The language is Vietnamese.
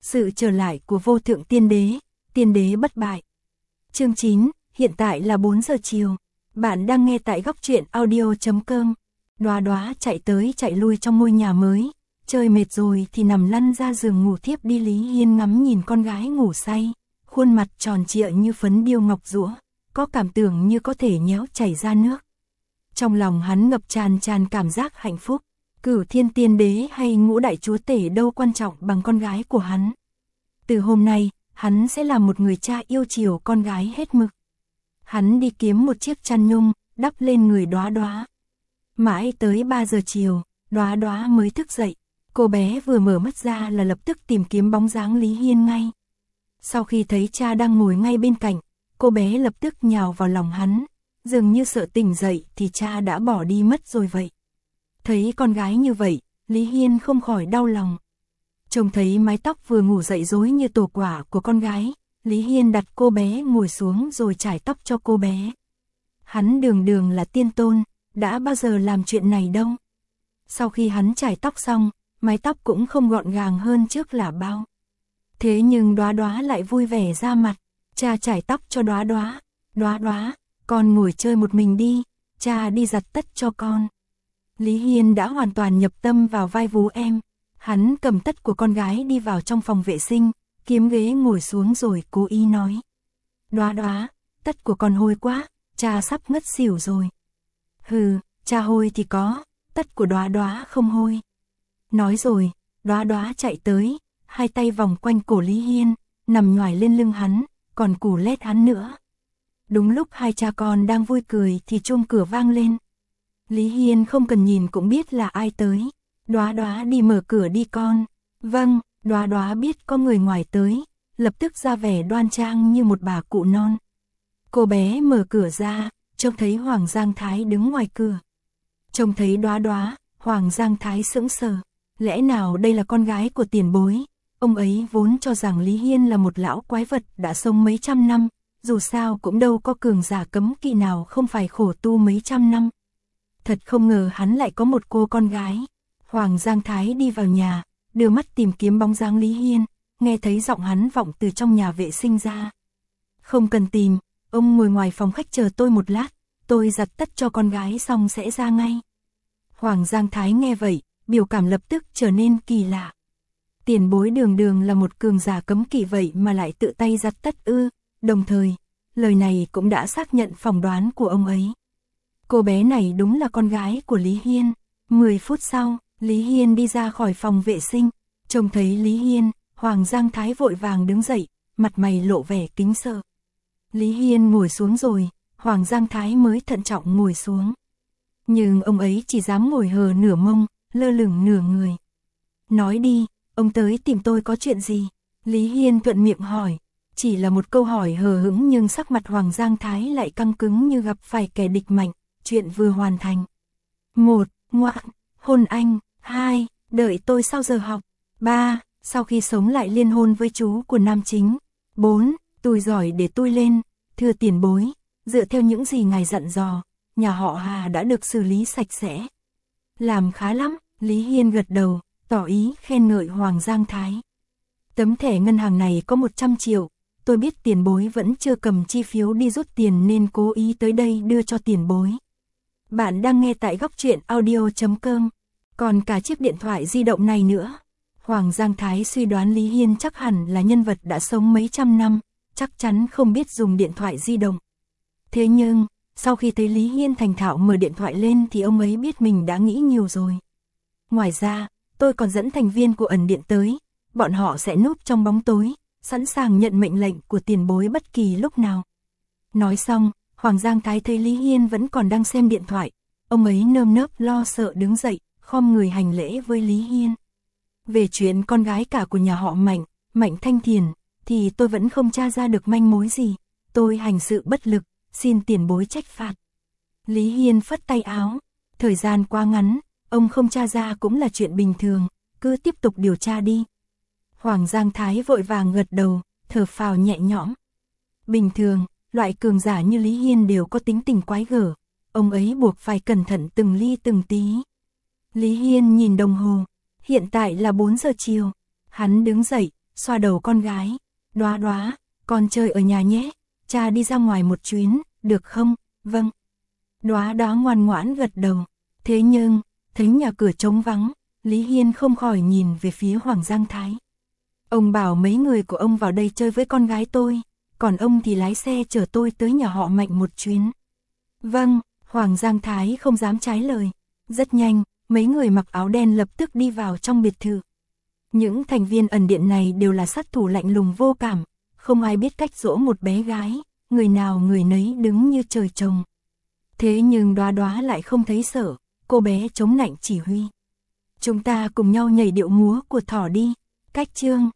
Sự trở lại của vô thượng tiên đế bất bại. Chương 9, hiện tại là 4 giờ chiều. Bạn đang nghe tại góc truyện audio.com. Đóa Đóa chạy tới chạy lui trong ngôi nhà mới, chơi mệt rồi thì nằm lăn ra giường ngủ thiếp đi. Lý Hiên ngắm nhìn con gái ngủ say, khuôn mặt tròn trịa như phấn điêu ngọc giũa, có cảm tưởng như có thể nhéo chảy ra nước. Trong lòng hắn ngập tràn cảm giác hạnh phúc. Cửu Thiên Tiên Đế hay Ngũ Đại Chúa Tể đâu quan trọng bằng con gái của hắn. Từ hôm nay, hắn sẽ là một người cha yêu chiều con gái hết mực. Hắn đi kiếm một chiếc chăn nhung, đắp lên người Đóa Đóa. Mãi tới 3 giờ chiều, Đóa Đóa mới thức dậy. Cô bé vừa mở mắt ra là lập tức tìm kiếm bóng dáng Lý Hiên ngay. Sau khi thấy cha đang ngồi ngay bên cạnh, cô bé lập tức nhào vào lòng hắn, dường như sợ tỉnh dậy thì cha đã bỏ đi mất rồi vậy. Thấy con gái như vậy, Lý Hiên không khỏi đau lòng. Trông thấy mái tóc vừa ngủ dậy rối như tổ quả của con gái, Lý Hiên đặt cô bé ngồi xuống rồi chải tóc cho cô bé. Hắn đường là tiên tôn, đã bao giờ làm chuyện này đâu. Sau khi hắn chải tóc xong, mái tóc cũng không gọn gàng hơn trước là bao. Thế nhưng Đóa Đóa lại vui vẻ ra mặt, cha chải tóc cho Đóa Đóa. Đóa Đóa, con ngồi chơi một mình đi, cha đi giặt tất cho con. Lý Hiên đã hoàn toàn nhập tâm vào vai vú em. Hắn cầm tất của con gái đi vào trong phòng vệ sinh, kiếm ghế ngồi xuống rồi cố ý nói. Đóa Đóa, tất của con hôi quá, cha sắp ngất xỉu rồi. Hừ, cha hôi thì có, tất của Đóa Đóa không hôi. Nói rồi, Đóa Đóa chạy tới, hai tay vòng quanh cổ Lý Hiên, nằm nhoài lên lưng hắn, còn cù lét hắn nữa. Đúng lúc hai cha con đang vui cười thì chuông cửa vang lên. Lý Hiên không cần nhìn cũng biết là ai tới. Đóa Đóa đi mở cửa đi con. Vâng, Đóa Đóa biết có người ngoài tới, lập tức ra vẻ đoan trang như một bà cụ non. Cô bé mở cửa ra, trông thấy Hoàng Giang Thái đứng ngoài cửa. Trông thấy Đóa Đóa, Hoàng Giang Thái sững sờ. Lẽ nào đây là con gái của tiền bối? Ông ấy vốn cho rằng Lý Hiên là một lão quái vật đã sống mấy trăm năm, dù sao cũng đâu có cường giả cấm kỵ nào không phải khổ tu mấy trăm năm. Thật không ngờ hắn lại có một cô con gái. Hoàng Giang Thái đi vào nhà, đưa mắt tìm kiếm bóng dáng Lý Hiên, nghe thấy giọng hắn vọng từ trong nhà vệ sinh ra. Không cần tìm, ông ngồi ngoài phòng khách chờ tôi một lát, tôi giặt tất cho con gái xong sẽ ra ngay. Hoàng Giang Thái nghe vậy, biểu cảm lập tức trở nên kỳ lạ. Tiền bối đường là một cường giả cấm kỵ vậy mà lại tự tay giặt tất ư? Đồng thời, lời này cũng đã xác nhận phỏng đoán của ông ấy. Cô bé này đúng là con gái của Lý Hiên. 10 phút sau, Lý Hiên đi ra khỏi phòng vệ sinh, trông thấy Lý Hiên, Hoàng Giang Thái vội vàng đứng dậy, mặt mày lộ vẻ kính sợ. Lý Hiên ngồi xuống rồi, Hoàng Giang Thái mới thận trọng ngồi xuống. Nhưng ông ấy chỉ dám ngồi hờ nửa mông, lơ lửng nửa người. Nói đi, ông tới tìm tôi có chuyện gì? Lý Hiên thuận miệng hỏi. Chỉ là một câu hỏi hờ hững nhưng sắc mặt Hoàng Giang Thái lại căng cứng như gặp phải kẻ địch mạnh. Chuyện vừa hoàn thành. 1. Ngoạn, hôn anh. 2. Đợi tôi sau giờ học. 3. Sau khi sống lại liên hôn với chú của nam chính. 4. Tui giỏi để tui lên. Thưa tiền bối, dựa theo những gì ngài dặn dò, nhà họ Hà đã được xử lý sạch sẽ. Làm khá lắm, Lý Hiên gật đầu, tỏ ý khen ngợi Hoàng Giang Thái. Tấm thẻ ngân hàng này có 100 triệu. Tôi biết tiền bối vẫn chưa cầm chi phiếu đi rút tiền nên cố ý tới đây đưa cho tiền bối. Bạn đang nghe tại góc truyện audio.com. Còn cả chiếc điện thoại di động này nữa. Hoàng Giang Thái suy đoán Lý Hiên chắc hẳn là nhân vật đã sống mấy trăm năm, chắc chắn không biết dùng điện thoại di động. Thế nhưng, sau khi thấy Lý Hiên thành thạo mở điện thoại lên thì ông ấy biết mình đã nghĩ nhiều rồi. Ngoài ra, tôi còn dẫn thành viên của ẩn điện tới, bọn họ sẽ núp trong bóng tối, sẵn sàng nhận mệnh lệnh của tiền bối bất kỳ lúc nào. Nói xong, Hoàng Giang Thái thấy Lý Hiên vẫn còn đang xem điện thoại, ông ấy nơm nớp lo sợ đứng dậy, khom người hành lễ với Lý Hiên. Về chuyện con gái cả của nhà họ Mạnh Thanh Thiền, thì tôi vẫn không tra ra được manh mối gì, tôi hành sự bất lực, xin tiền bối trách phạt. Lý Hiên phất tay áo, thời gian quá ngắn, ông không tra ra cũng là chuyện bình thường, cứ tiếp tục điều tra đi. Hoàng Giang Thái vội vàng gật đầu, thở phào nhẹ nhõm. Bình thường, loại cường giả như Lý Hiên đều có tính tình quái gở, ông ấy buộc phải cẩn thận từng ly từng tí. Lý Hiên nhìn đồng hồ, hiện tại là 4 giờ chiều, hắn đứng dậy, xoa đầu con gái. Đoá Đoá, con chơi ở nhà nhé, cha đi ra ngoài một chuyến, được không? Vâng. Đoá Đoá ngoan ngoãn gật đầu. Thế nhưng, thấy nhà cửa trống vắng, Lý Hiên không khỏi nhìn về phía Hoàng Giang Thái. Ông bảo mấy người của ông vào đây chơi với con gái tôi, còn ông thì lái xe chở tôi tới nhà họ Mạnh một chuyến. Vâng, Hoàng Giang Thái không dám trái lời. Rất nhanh, mấy người mặc áo đen lập tức đi vào trong biệt thự. Những thành viên ẩn điện này đều là sát thủ lạnh lùng vô cảm, không ai biết cách dỗ một bé gái, người nào người nấy đứng như trời trồng. Thế nhưng Đoá Đoá lại không thấy sợ, cô bé chống nạnh chỉ huy. Chúng ta cùng nhau nhảy điệu múa của thỏ đi. Cách chương